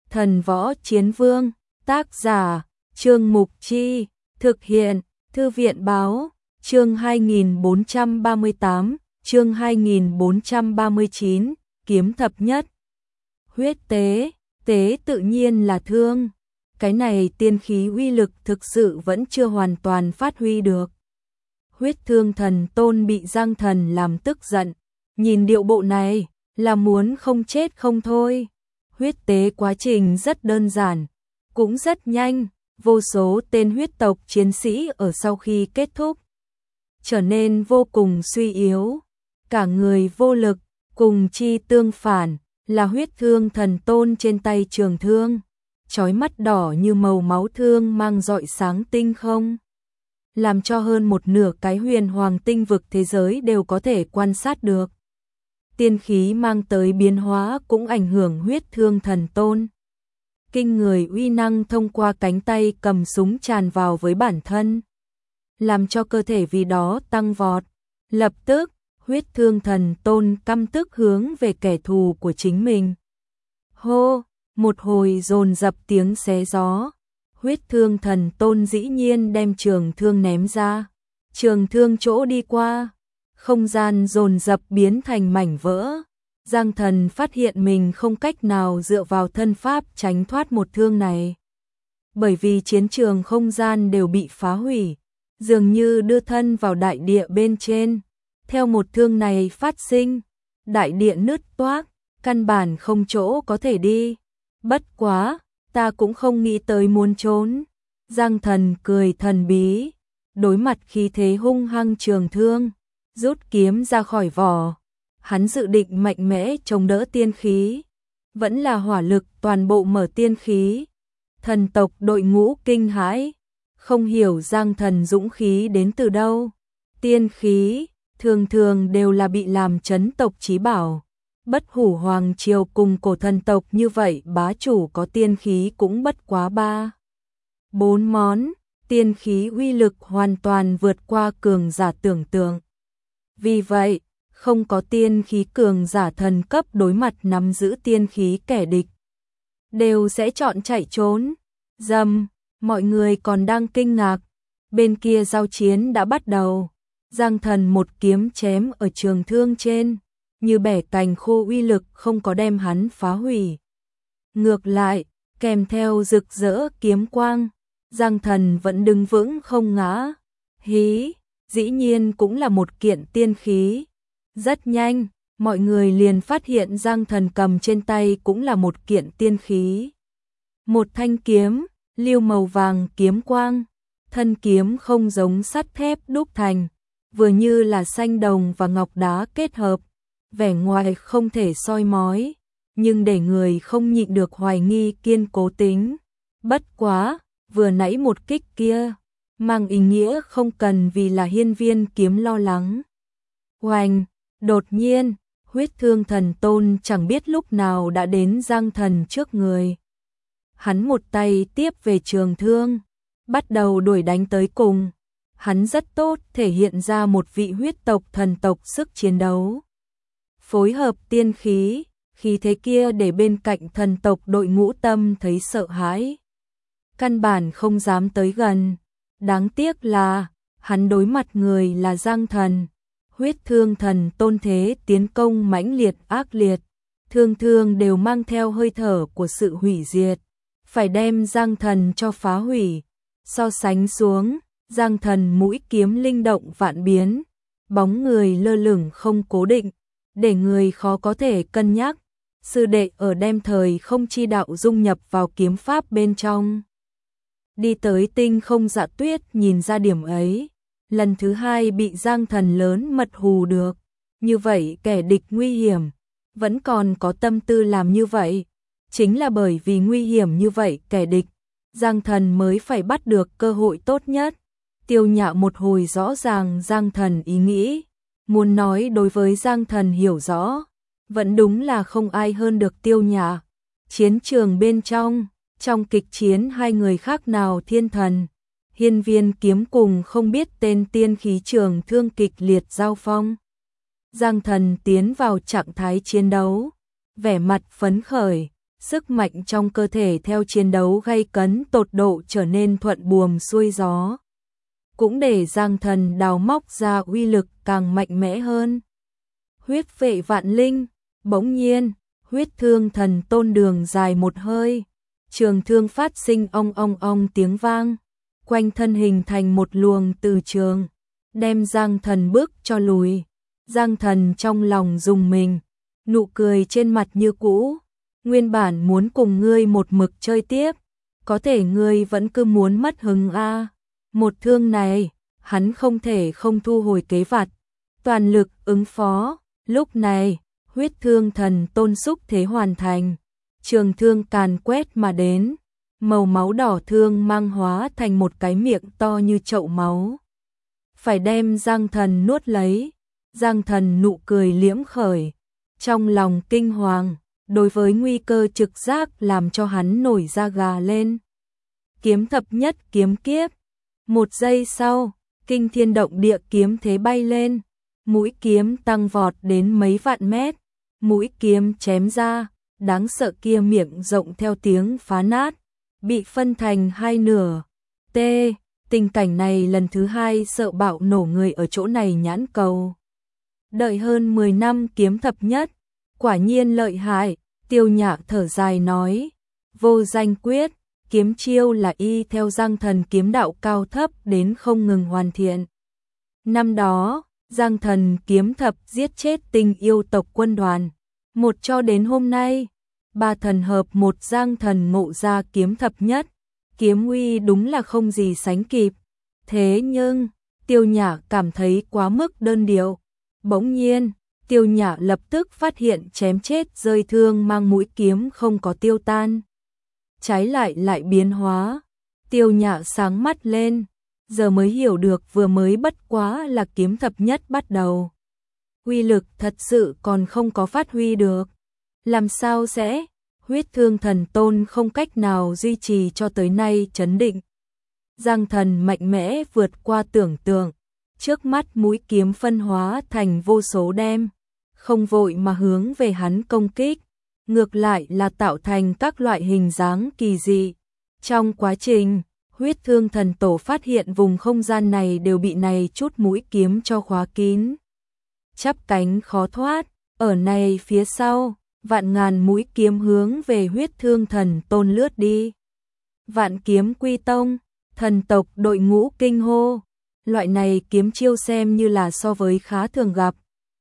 Thần võ chiến vương, tác giả, Trương Mục Chi, thực hiện, Thư viện báo, chương 2438, chương 2439, kiếm thập nhất. Huyết tế, tế tự nhiên là thương. Cái này tiên khí uy lực thực sự vẫn chưa hoàn toàn phát huy được. Huyết Thương Thần Tôn bị Giang Thần làm tức giận, nhìn điệu bộ này là muốn không chết không thôi. Huyết tế quá trình rất đơn giản, cũng rất nhanh, vô số tên huyết tộc chiến sĩ ở sau khi kết thúc trở nên vô cùng suy yếu, cả người vô lực, cùng chi tương phản là Huyết Thương Thần Tôn trên tay trường thương, chói mắt đỏ như màu máu thương mang rọi sáng tinh không, làm cho hơn một nửa cái huyền hoàng tinh vực thế giới đều có thể quan sát được. Tiên khí mang tới biến hóa cũng ảnh hưởng Huyết Thương Thần Tôn. Kinh người uy năng thông qua cánh tay cầm súng tràn vào với bản thân, làm cho cơ thể vì đó tăng vọt. Lập tức, Huyết Thương Thần Tôn căm tức hướng về kẻ thù của chính mình. Hô, một hồi dồn dập tiếng xé gió. Huyết Thương Thần Tôn dĩ nhiên đem trường thương ném ra. Trường thương chỗ đi qua, không gian dồn dập biến thành mảnh vỡ. Giang Thần phát hiện mình không cách nào dựa vào thân pháp tránh thoát một thương này. Bởi vì chiến trường không gian đều bị phá hủy, dường như đưa thân vào đại địa bên trên. Theo một thương này phát sinh, đại địa nứt toác, căn bản không chỗ có thể đi. Bất quá, ta cũng không nghĩ tới muốn trốn. Giang Thần cười thần bí, đối mặt khí thế hung hăng trường thương, rút kiếm ra khỏi vỏ. Hắn dự định mạnh mẽ chống đỡ tiên khí, vẫn là hỏa lực toàn bộ mở tiên khí. Thần tộc đội ngũ kinh hãi, không hiểu Giang Thần dũng khí đến từ đâu. Tiên khí thường thường đều là bị làm chấn tộc chí bảo. Bất Hủ Hoàng Triều cùng cổ thần tộc như vậy, bá chủ có tiên khí cũng bất quá 3-4 món, tiên khí uy lực hoàn toàn vượt qua cường giả tưởng tượng. Vì vậy, không có tiên khí cường giả thần cấp đối mặt nắm giữ tiên khí kẻ địch, đều sẽ chọn chạy trốn. Dầm, mọi người còn đang kinh ngạc, bên kia giao chiến đã bắt đầu. Giang Thần một kiếm chém ở trường thương trên, như bẻ cành khô, uy lực không có đem hắn phá hủy. Ngược lại, kèm theo rực rỡ kiếm quang, Giang Thần vẫn đứng vững không ngã. Hí, dĩ nhiên cũng là một kiện tiên khí. Rất nhanh, mọi người liền phát hiện Giang Thần cầm trên tay cũng là một kiện tiên khí. Một thanh kiếm, liêu màu vàng kiếm quang, thân kiếm không giống sắt thép đúc thành, vừa như là xanh đồng và ngọc đá kết hợp, vẻ ngoài không thể soi mói, nhưng để người không nhịn được hoài nghi kiên cố tính. Bất quá, vừa nãy một kích kia, mang ý nghĩa không cần vì là hiên viên kiếm lo lắng. Oanh, đột nhiên, Huyết Thương Thần Tôn chẳng biết lúc nào đã đến Giang Thần trước người. Hắn một tay tiếp về trường thương, bắt đầu đuổi đánh tới cùng. Hắn rất tốt thể hiện ra một vị huyết tộc thần tộc sức chiến đấu. Phối hợp tiên khí, khí thế kia để bên cạnh thần tộc đội ngũ tâm thấy sợ hãi, căn bản không dám tới gần. Đáng tiếc là, hắn đối mặt người là Giang Thần. Huyết Thương Thần Tôn thế tiến công mãnh liệt ác liệt, thương thương đều mang theo hơi thở của sự hủy diệt, phải đem Giang Thần cho phá hủy. So sánh xuống, Giang Thần mũi kiếm linh động vạn biến, bóng người lơ lửng không cố định, để người khó có thể cân nhắc. Sư đệ ở đem thời không chi đạo dung nhập vào kiếm pháp bên trong. Đi tới Tinh Không Dạ Tuyết nhìn ra điểm ấy, lần thứ hai bị Giang Thần lớn mật hù được. Như vậy kẻ địch nguy hiểm, vẫn còn có tâm tư làm như vậy. Chính là bởi vì nguy hiểm như vậy kẻ địch, Giang Thần mới phải bắt được cơ hội tốt nhất. Tiêu Nhã một hồi rõ ràng Giang Thần ý nghĩ, muốn nói đối với Giang Thần hiểu rõ, vẫn đúng là không ai hơn được Tiêu Nhã. Chiến trường bên trong kịch chiến hai người khác nào thiên thần, hiên viên kiếm cùng không biết tên tiên khí trường thương kịch liệt giao phong. Giang Thần tiến vào trạng thái chiến đấu, vẻ mặt phấn khởi, sức mạnh trong cơ thể theo chiến đấu gay cấn tột độ trở nên thuận buồm xuôi gió. Cũng để Giang Thần đào móc ra uy lực càng mạnh mẽ hơn. Huyết vệ vạn linh, bỗng nhiên, huyết thương thần tôn đường dài một hơi. Trường thương phát sinh ong ong ong tiếng vang. Quanh thân hình thành một luồng từ trường, đem Giang Thần bước cho lùi. Giang Thần trong lòng rùng mình, nụ cười trên mặt như cũ. Nguyên bản muốn cùng ngươi một mực chơi tiếp, có thể ngươi vẫn cứ muốn mất hứng a. Một thương này, hắn không thể không thu hồi kế vặt, toàn lực ứng phó. Lúc này, huyết thương thần tôn xúc thế hoàn thành, trường thương càn quét mà đến, màu máu đỏ thương mang hóa thành một cái miệng to như chậu máu. Phải đem Giang Thần nuốt lấy. Giang Thần nụ cười liễm khởi, trong lòng kinh hoàng, đối với nguy cơ trực giác làm cho hắn nổi da gà lên. Kiếm thập nhất kiếm kiếp. Một giây sau, kinh thiên động địa kiếm thế bay lên, mũi kiếm tăng vọt đến mấy vạn mét, mũi kiếm chém ra, đáng sợ kia miệng rộng theo tiếng phá nát, bị phân thành hai nửa. Tình cảnh này lần thứ hai sợ bạo nổ người ở chỗ này nhãn cầu. Đợi hơn 10 năm kiếm thập nhất, quả nhiên lợi hại. Tiêu Nhạc thở dài nói, vô danh quyết, kiếm chiêu là y theo Giang Thần kiếm đạo cao thấp đến không ngừng hoàn thiện. Năm đó, Giang Thần kiếm thập giết chết Tinh yêu tộc quân đoàn, một cho đến hôm nay, ba thần hợp một Giang Thần ngộ ra kiếm thập nhất, kiếm uy đúng là không gì sánh kịp. Thế nhưng, Tiêu Nhạc cảm thấy quá mức đơn điệu. Bỗng nhiên, Tiêu Nhạc lập tức phát hiện chém chết rơi thương mang mũi kiếm không có tiêu tan. Trái lại biến hóa. Tiêu Nhạc sáng mắt lên, giờ mới hiểu được vừa mới bất quá là kiếm thập nhất bắt đầu. Uy lực thật sự còn không có phát huy được. Làm sao sẽ? Huyết thương thần tôn không cách nào duy trì cho tới nay chấn định. Giang Thần mạnh mẽ vượt qua tưởng tượng. Trước mắt mũi kiếm phân hóa thành vô số đem, không vội mà hướng về hắn công kích, ngược lại là tạo thành các loại hình dáng kỳ dị. Trong quá trình, huyết thương thần tổ phát hiện vùng không gian này đều bị này chút mũi kiếm cho khóa kín. Chắp cánh khó thoát, ở này phía sau, vạn ngàn mũi kiếm hướng về huyết thương thần tôn lướt đi. Vạn kiếm quy tông, thần tộc đội ngũ kinh hô. Loại này kiếm chiêu xem như là so với khá thường gặp.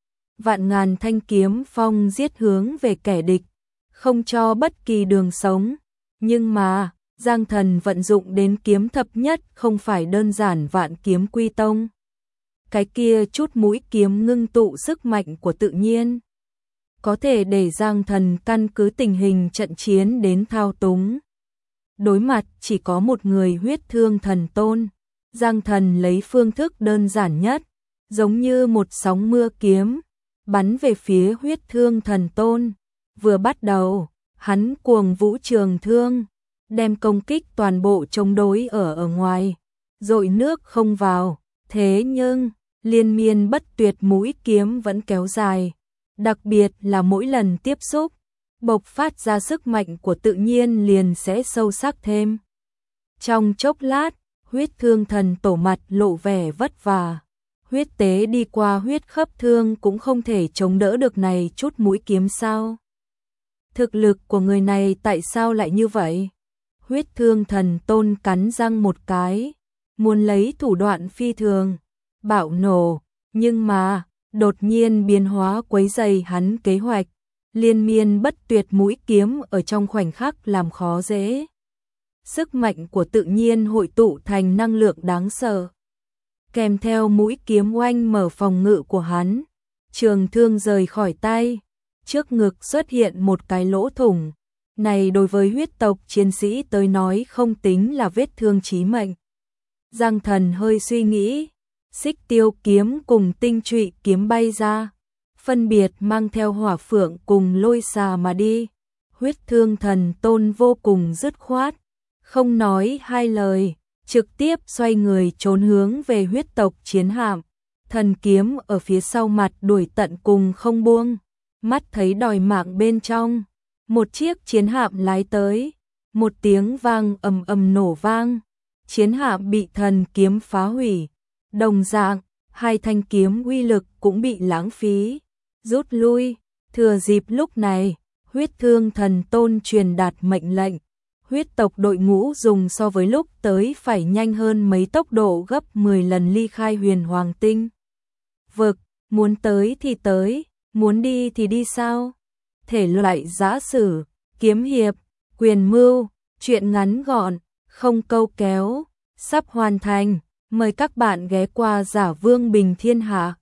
Vạn ngàn thanh kiếm phong giết hướng về kẻ địch, không cho bất kỳ đường sống. Nhưng mà, Giang Thần vận dụng đến kiếm thập nhất không phải đơn giản vạn kiếm quy tông. Cái kia chút mũi kiếm ngưng tụ sức mạnh của tự nhiên, có thể để Giang Thần căn cứ tình hình trận chiến đến thao túng. Đối mặt chỉ có một người huyết thương thần tôn, Giang Thần lấy phương thức đơn giản nhất, giống như một sóng mưa kiếm, bắn về phía huyết thương thần tôn. Vừa bắt đầu, hắn cuồng vũ trường thương, đem công kích toàn bộ chống đối ở ngoài, dội nước không vào. Thế nhưng, liên miên bất tuyệt mũi kiếm vẫn kéo dài, đặc biệt là mỗi lần tiếp xúc, bộc phát ra sức mạnh của tự nhiên liền sẽ sâu sắc thêm. Trong chốc lát, huyết thương thần tổ mặt lộ vẻ vất vả. Huyết tế đi qua huyết khớp thương cũng không thể chống đỡ được này chút mũi kiếm sao? Thực lực của người này tại sao lại như vậy? Huyết thương thần tôn cắn răng một cái, muốn lấy thủ đoạn phi thường, bạo nổ, nhưng mà, đột nhiên biến hóa quấy rầy hắn kế hoạch, liên miên bất tuyệt mũi kiếm ở trong khoảnh khắc làm khó dễ. Sức mạnh của tự nhiên hội tụ thành năng lượng đáng sợ. Kèm theo mũi kiếm oanh mở phòng ngự của hắn, trường thương rời khỏi tay, trước ngực xuất hiện một cái lỗ thủng. Này đối với huyết tộc chiến sĩ tới nói không tính là vết thương chí mệnh. Giang Thần hơi suy nghĩ, xích tiêu kiếm cùng tinh trụy kiếm bay ra, phân biệt mang theo hỏa phượng cùng lôi xà mà đi. Huyết thương thần tôn vô cùng dứt khoát, không nói hai lời, trực tiếp xoay người trốn hướng về huyết tộc chiến hạm. Thần kiếm ở phía sau mặt đuổi tận cùng không buông, mắt thấy đòi mạng bên trong. Một chiếc chiến hạm lái tới, một tiếng vang ầm ầm nổ vang, chiến hạm bị thần kiếm phá hủy, đồng dạng, hai thanh kiếm uy lực cũng bị lãng phí, rút lui, thừa dịp lúc này, huyết thương thần tôn truyền đạt mệnh lệnh, huyết tộc đội ngũ dùng so với lúc tới phải nhanh hơn mấy tốc độ gấp 10 lần ly khai huyền hoàng tinh. Vực, muốn tới thì tới, muốn đi thì đi sao? Thể loại giã sử, kiếm hiệp, quyền mưu, truyện ngắn gọn, không câu kéo, sắp hoàn thành. Mời các bạn ghé qua Giả Vương Bình Thiên Hạ.